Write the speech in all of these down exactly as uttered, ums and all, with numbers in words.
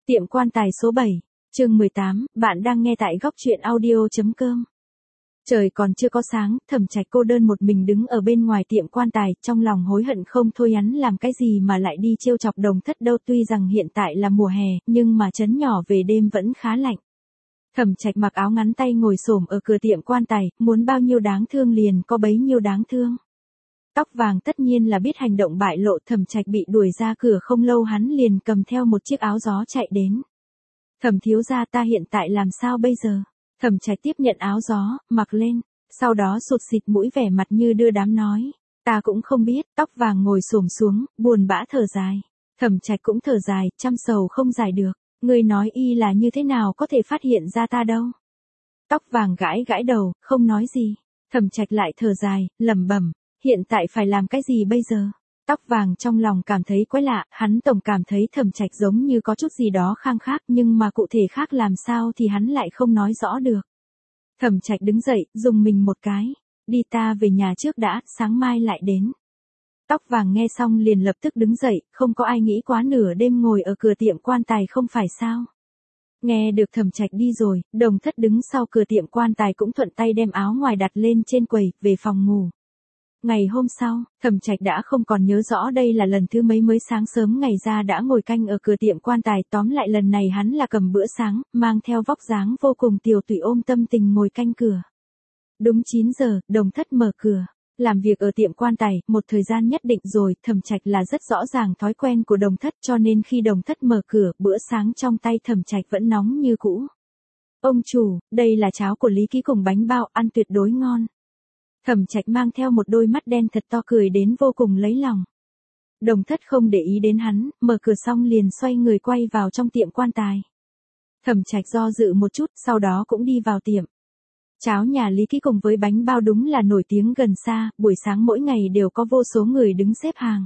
Tiệm quan tài số bảy, chương mười tám, bạn đang nghe tại góc truyện audio.com. Trời còn chưa có sáng, Thẩm Trạch cô đơn một mình đứng ở bên ngoài tiệm quan tài, trong lòng hối hận không thôi hắn làm cái gì mà lại đi trêu chọc Đồng Thất đâu. Tuy rằng hiện tại là mùa hè, nhưng mà trấn nhỏ về đêm vẫn khá lạnh. Thẩm Trạch mặc áo ngắn tay ngồi xổm ở cửa tiệm quan tài, muốn bao nhiêu đáng thương liền có bấy nhiêu đáng thương. Tóc vàng tất nhiên là biết hành động bại lộ, Thẩm Trạch bị đuổi ra cửa không lâu hắn liền cầm theo một chiếc áo gió chạy đến. Thẩm thiếu gia, ta hiện tại làm sao bây giờ? Thẩm Trạch tiếp nhận áo gió, mặc lên, sau đó sụt sịt mũi vẻ mặt như đưa đám nói. Ta cũng không biết. Tóc vàng ngồi xổm xuống, buồn bã thở dài. Thẩm Trạch cũng thở dài, trăm sầu không giải được. Ngươi nói y là như thế nào có thể phát hiện ra ta đâu? Tóc vàng gãi gãi đầu, không nói gì. Thẩm Trạch lại thở dài, lẩm bẩm. Hiện tại phải làm cái gì bây giờ? Tóc vàng trong lòng cảm thấy quái lạ, hắn tổng cảm thấy Thẩm Trạch giống như có chút gì đó khang khác, nhưng mà cụ thể khác làm sao thì hắn lại không nói rõ được. Thẩm Trạch đứng dậy, dùng mình một cái. Đi, ta về nhà trước đã, sáng mai lại đến. Tóc vàng nghe xong liền lập tức đứng dậy, không có ai nghĩ quá nửa đêm ngồi ở cửa tiệm quan tài không phải sao. Nghe được Thẩm Trạch đi rồi, Đồng Thất đứng sau cửa tiệm quan tài cũng thuận tay đem áo ngoài đặt lên trên quầy, về phòng ngủ. Ngày hôm sau, Thẩm Trạch đã không còn nhớ rõ đây là lần thứ mấy mới sáng sớm ngày ra đã ngồi canh ở cửa tiệm quan tài, tóm lại lần này hắn là cầm bữa sáng, mang theo vóc dáng vô cùng tiều tụy ôm tâm tình ngồi canh cửa. Đúng chín giờ, Đồng Thất mở cửa. Làm việc ở tiệm quan tài, một thời gian nhất định rồi, Thẩm Trạch là rất rõ ràng thói quen của Đồng Thất, cho nên khi Đồng Thất mở cửa, bữa sáng trong tay Thẩm Trạch vẫn nóng như cũ. Ông chủ, đây là cháo của Lý Ký cùng bánh bao, ăn tuyệt đối ngon. Thẩm Trạch mang theo một đôi mắt đen thật to cười đến vô cùng lấy lòng. Đồng Thất không để ý đến hắn, mở cửa xong liền xoay người quay vào trong tiệm quan tài. Thẩm Trạch do dự một chút, sau đó cũng đi vào tiệm. Cháo nhà Lý Ký cùng với bánh bao đúng là nổi tiếng gần xa, buổi sáng mỗi ngày đều có vô số người đứng xếp hàng.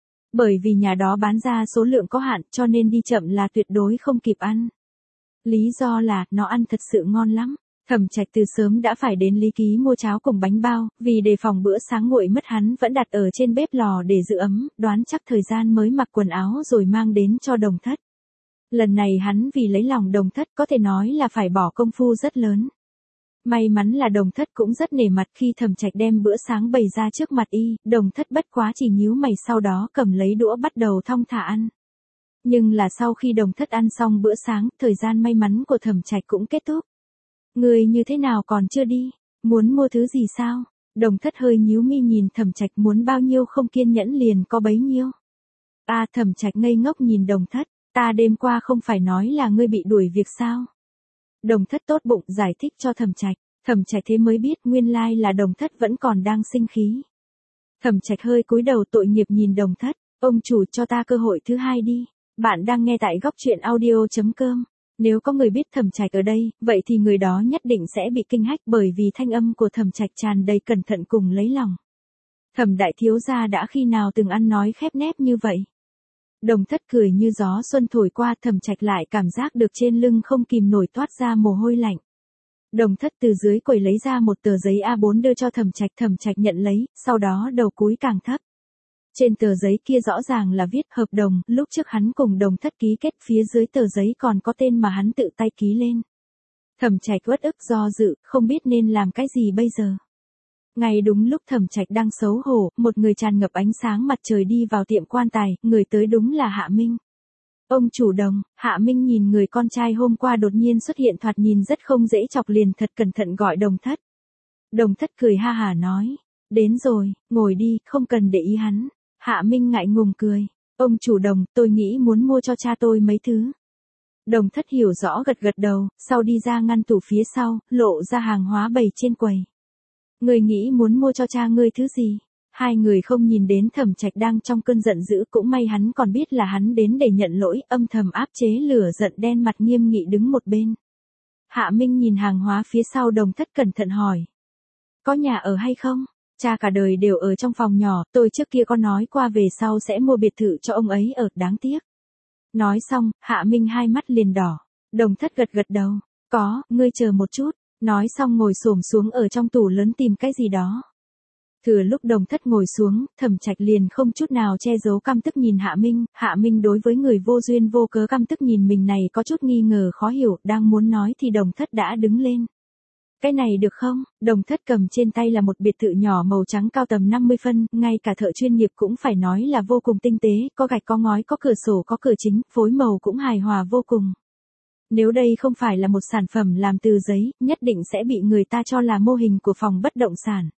Bởi vì nhà đó bán ra số lượng có hạn, cho nên đi chậm là tuyệt đối không kịp ăn. Lý do là, nó ăn thật sự ngon lắm. Thẩm Trạch từ sớm đã phải đến Lý Ký mua cháo cùng bánh bao, vì đề phòng bữa sáng nguội mất hắn vẫn đặt ở trên bếp lò để giữ ấm, đoán chắc thời gian mới mặc quần áo rồi mang đến cho Đồng Thất. Lần này hắn vì lấy lòng Đồng Thất có thể nói là phải bỏ công phu rất lớn. May mắn là Đồng Thất cũng rất nể mặt khi Thẩm Trạch đem bữa sáng bày ra trước mặt y, Đồng Thất bất quá chỉ nhíu mày sau đó cầm lấy đũa bắt đầu thong thả ăn. Nhưng là sau khi Đồng Thất ăn xong bữa sáng, thời gian may mắn của Thẩm Trạch cũng kết thúc. Người như thế nào còn chưa đi? Muốn mua thứ gì sao? Đồng Thất hơi nhíu mi nhìn Thẩm Trạch, muốn bao nhiêu không kiên nhẫn liền có bấy nhiêu. À, Thẩm Trạch ngây ngốc nhìn Đồng Thất, ta đêm qua không phải nói là ngươi bị đuổi việc sao? Đồng Thất tốt bụng giải thích cho Thẩm Trạch, Thẩm Trạch thế mới biết nguyên lai là Đồng Thất vẫn còn đang sinh khí. Thẩm Trạch hơi cúi đầu tội nghiệp nhìn Đồng Thất, ông chủ cho ta cơ hội thứ hai đi. Bạn đang nghe tại góc truyện audio.com. Nếu có người biết Thẩm Trạch ở đây, vậy thì người đó nhất định sẽ bị kinh hách bởi vì thanh âm của Thẩm Trạch tràn đầy cẩn thận cùng lấy lòng. Thẩm đại thiếu gia đã khi nào từng ăn nói khép nép như vậy? Đồng Thất cười như gió xuân thổi qua, Thẩm Trạch lại cảm giác được trên lưng không kìm nổi toát ra mồ hôi lạnh. Đồng Thất từ dưới quầy lấy ra một tờ giấy A bốn đưa cho Thẩm Trạch, Thẩm Trạch nhận lấy, sau đó đầu cúi càng thấp. Trên tờ giấy kia rõ ràng là viết hợp đồng, lúc trước hắn cùng Đồng Thất ký kết, phía dưới tờ giấy còn có tên mà hắn tự tay ký lên. Thẩm Trạch uất ức do dự, không biết nên làm cái gì bây giờ. Ngay đúng lúc Thẩm Trạch đang xấu hổ, một người tràn ngập ánh sáng mặt trời đi vào tiệm quan tài, người tới đúng là Hạ Minh. Ông chủ Đồng, Hạ Minh nhìn người con trai hôm qua đột nhiên xuất hiện thoạt nhìn rất không dễ chọc liền thật cẩn thận gọi Đồng Thất. Đồng Thất cười ha hả nói, đến rồi, ngồi đi, không cần để ý hắn. Hạ Minh ngại ngùng cười, ông chủ Đồng, tôi nghĩ muốn mua cho cha tôi mấy thứ. Đồng Thất hiểu rõ gật gật đầu, sau đi ra ngăn tủ phía sau, lộ ra hàng hóa bày trên quầy. Người nghĩ muốn mua cho cha ngươi thứ gì? Hai người không nhìn đến Thẩm Trạch đang trong cơn giận dữ, cũng may hắn còn biết là hắn đến để nhận lỗi, âm thầm áp chế lửa giận, đen mặt nghiêm nghị đứng một bên. Hạ Minh nhìn hàng hóa phía sau Đồng Thất cẩn thận hỏi. Có nhà ở hay không? Cha cả đời đều ở trong phòng nhỏ, tôi trước kia có nói qua về sau sẽ mua biệt thự cho ông ấy ở, đáng tiếc. Nói xong, Hạ Minh hai mắt liền đỏ. Đồng Thất gật gật đầu. Có, ngươi chờ một chút. Nói xong ngồi xổm xuống ở trong tủ lớn tìm cái gì đó. Thừa lúc Đồng Thất ngồi xuống, Thẩm Trạch liền không chút nào che giấu căm tức nhìn Hạ Minh, Hạ Minh đối với người vô duyên vô cớ căm tức nhìn mình này có chút nghi ngờ khó hiểu, đang muốn nói thì Đồng Thất đã đứng lên. Cái này được không? Đồng Thất cầm trên tay là một biệt thự nhỏ màu trắng cao tầm năm mươi phân, ngay cả thợ chuyên nghiệp cũng phải nói là vô cùng tinh tế, có gạch có ngói có cửa sổ có cửa chính, phối màu cũng hài hòa vô cùng. Nếu đây không phải là một sản phẩm làm từ giấy, nhất định sẽ bị người ta cho là mô hình của phòng bất động sản.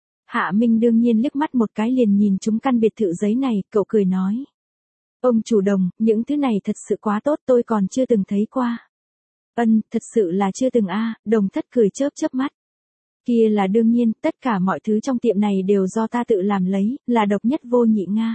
Hạ Minh đương nhiên liếc mắt một cái liền nhìn trúng căn biệt thự giấy này, cậu cười nói. Ông chủ Đồng, những thứ này thật sự quá tốt, tôi còn chưa từng thấy qua. Ân, thật sự là chưa từng a. Đồng Thất cười chớp chớp mắt. Kia là đương nhiên, tất cả mọi thứ trong tiệm này đều do ta tự làm lấy, là độc nhất vô nhị Nga.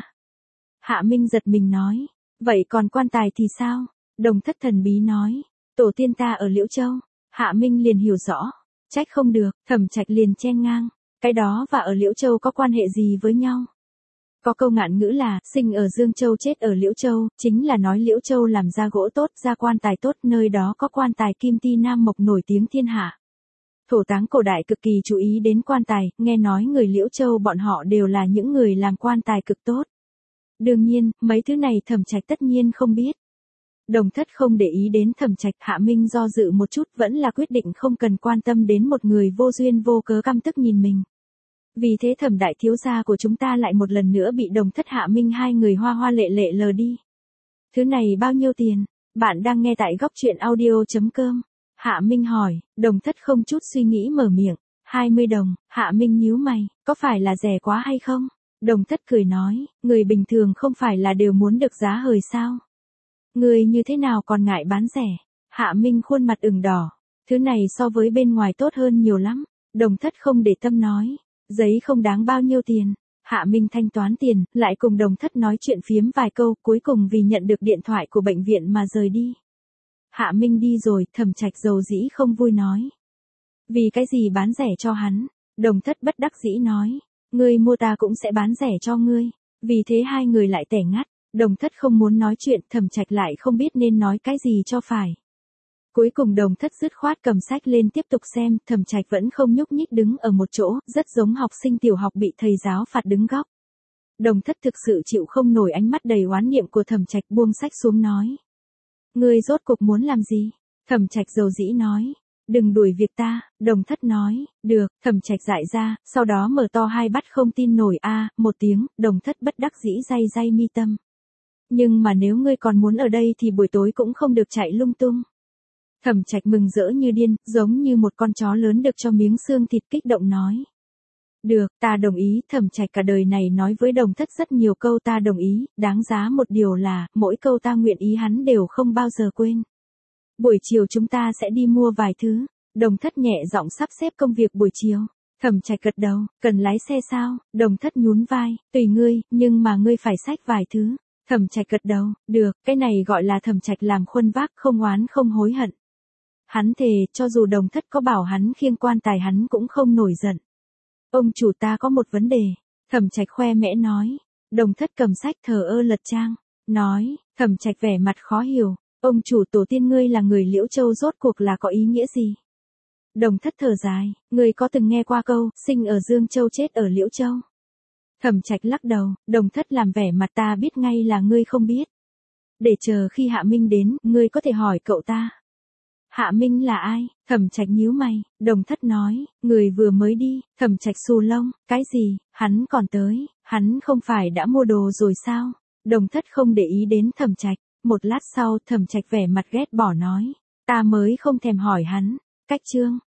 Hạ Minh giật mình nói. Vậy còn quan tài thì sao? Đồng Thất thần bí nói. Tổ tiên ta ở Liễu Châu. Hạ Minh liền hiểu rõ. Trách không được, Thẩm Trạch liền chen ngang. Cái đó và ở Liễu Châu có quan hệ gì với nhau? Có câu ngạn ngữ là, sinh ở Dương Châu chết ở Liễu Châu, chính là nói Liễu Châu làm ra gỗ tốt, ra quan tài tốt, nơi đó có quan tài kim ti nam mộc nổi tiếng thiên hạ. Thổ táng cổ đại cực kỳ chú ý đến quan tài, nghe nói người Liễu Châu bọn họ đều là những người làm quan tài cực tốt. Đương nhiên, mấy thứ này Thẩm Trạch tất nhiên không biết. Đồng Thất không để ý đến Thẩm Trạch, Hạ Minh do dự một chút vẫn là quyết định không cần quan tâm đến một người vô duyên vô cớ căm tức nhìn mình. Vì thế Thẩm đại thiếu gia của chúng ta lại một lần nữa bị Đồng Thất Hạ Minh hai người hoa hoa lệ lệ lờ đi. Thứ này bao nhiêu tiền? Bạn đang nghe tại góc truyện audio chấm com. Hạ Minh hỏi, Đồng Thất không chút suy nghĩ mở miệng. hai mươi đồng, Hạ Minh nhíu mày, có phải là rẻ quá hay không? Đồng Thất cười nói, người bình thường không phải là đều muốn được giá hời sao? Người như thế nào còn ngại bán rẻ? Hạ Minh khuôn mặt ửng đỏ. Thứ này so với bên ngoài tốt hơn nhiều lắm. Đồng Thất không để tâm nói. Giấy không đáng bao nhiêu tiền. Hạ Minh thanh toán tiền, lại cùng Đồng Thất nói chuyện phiếm vài câu, cuối cùng vì nhận được điện thoại của bệnh viện mà rời đi. Hạ Minh đi rồi, Thẩm Trạch dầu dĩ không vui nói. Vì cái gì bán rẻ cho hắn? Đồng Thất bất đắc dĩ nói. Ngươi mua ta cũng sẽ bán rẻ cho ngươi. Vì thế hai người lại tẻ ngắt. Đồng Thất không muốn nói chuyện, Thẩm Trạch lại không biết nên nói cái gì cho phải. Cuối cùng Đồng Thất dứt khoát cầm sách lên tiếp tục xem, Thẩm Trạch vẫn không nhúc nhích đứng ở một chỗ, rất giống học sinh tiểu học bị thầy giáo phạt đứng góc. Đồng Thất thực sự chịu không nổi ánh mắt đầy oán niệm của Thẩm Trạch, buông sách xuống nói. Ngươi rốt cuộc muốn làm gì? Thẩm Trạch dầu dĩ nói. Đừng đuổi việc ta, Đồng Thất nói. Được, Thẩm Trạch dại ra, sau đó mở to hai mắt không tin nổi a, một tiếng, Đồng Thất bất đắc dĩ day day mi tâm. Nhưng mà nếu ngươi còn muốn ở đây thì buổi tối cũng không được chạy lung tung. Thẩm Trạch mừng rỡ như điên, giống như một con chó lớn được cho miếng xương thịt, kích động nói. Được, ta đồng ý. Thẩm Trạch cả đời này nói với Đồng Thất rất nhiều câu ta đồng ý, đáng giá một điều là, mỗi câu ta nguyện ý hắn đều không bao giờ quên. Buổi chiều chúng ta sẽ đi mua vài thứ. Đồng Thất nhẹ giọng sắp xếp công việc buổi chiều. Thẩm Trạch gật đầu, cần lái xe sao? Đồng Thất nhún vai, tùy ngươi, nhưng mà ngươi phải xách vài thứ. Thẩm Trạch gật đầu, được, cái này gọi là Thẩm Trạch làm khuôn vác, không oán không hối hận. Hắn thề, cho dù Đồng Thất có bảo hắn khiêng quan tài hắn cũng không nổi giận. Ông chủ ta có một vấn đề. Thẩm Trạch khoe mẽ nói. Đồng Thất cầm sách thờ ơ lật trang. Nói, Thẩm Trạch vẻ mặt khó hiểu. Ông chủ tổ tiên ngươi là người Liễu Châu rốt cuộc là có ý nghĩa gì? Đồng Thất thở dài, ngươi có từng nghe qua câu, sinh ở Dương Châu chết ở Liễu Châu? Thẩm Trạch lắc đầu, Đồng Thất làm vẻ mặt ta biết ngay là ngươi không biết. Để chờ khi Hạ Minh đến, ngươi có thể hỏi cậu ta. Hạ Minh là ai? Thẩm Trạch nhíu mày, Đồng Thất nói, người vừa mới đi. Thẩm Trạch xù lông, cái gì, hắn còn tới, hắn không phải đã mua đồ rồi sao? Đồng Thất không để ý đến Thẩm Trạch, một lát sau Thẩm Trạch vẻ mặt ghét bỏ nói, ta mới không thèm hỏi hắn. Cách chương,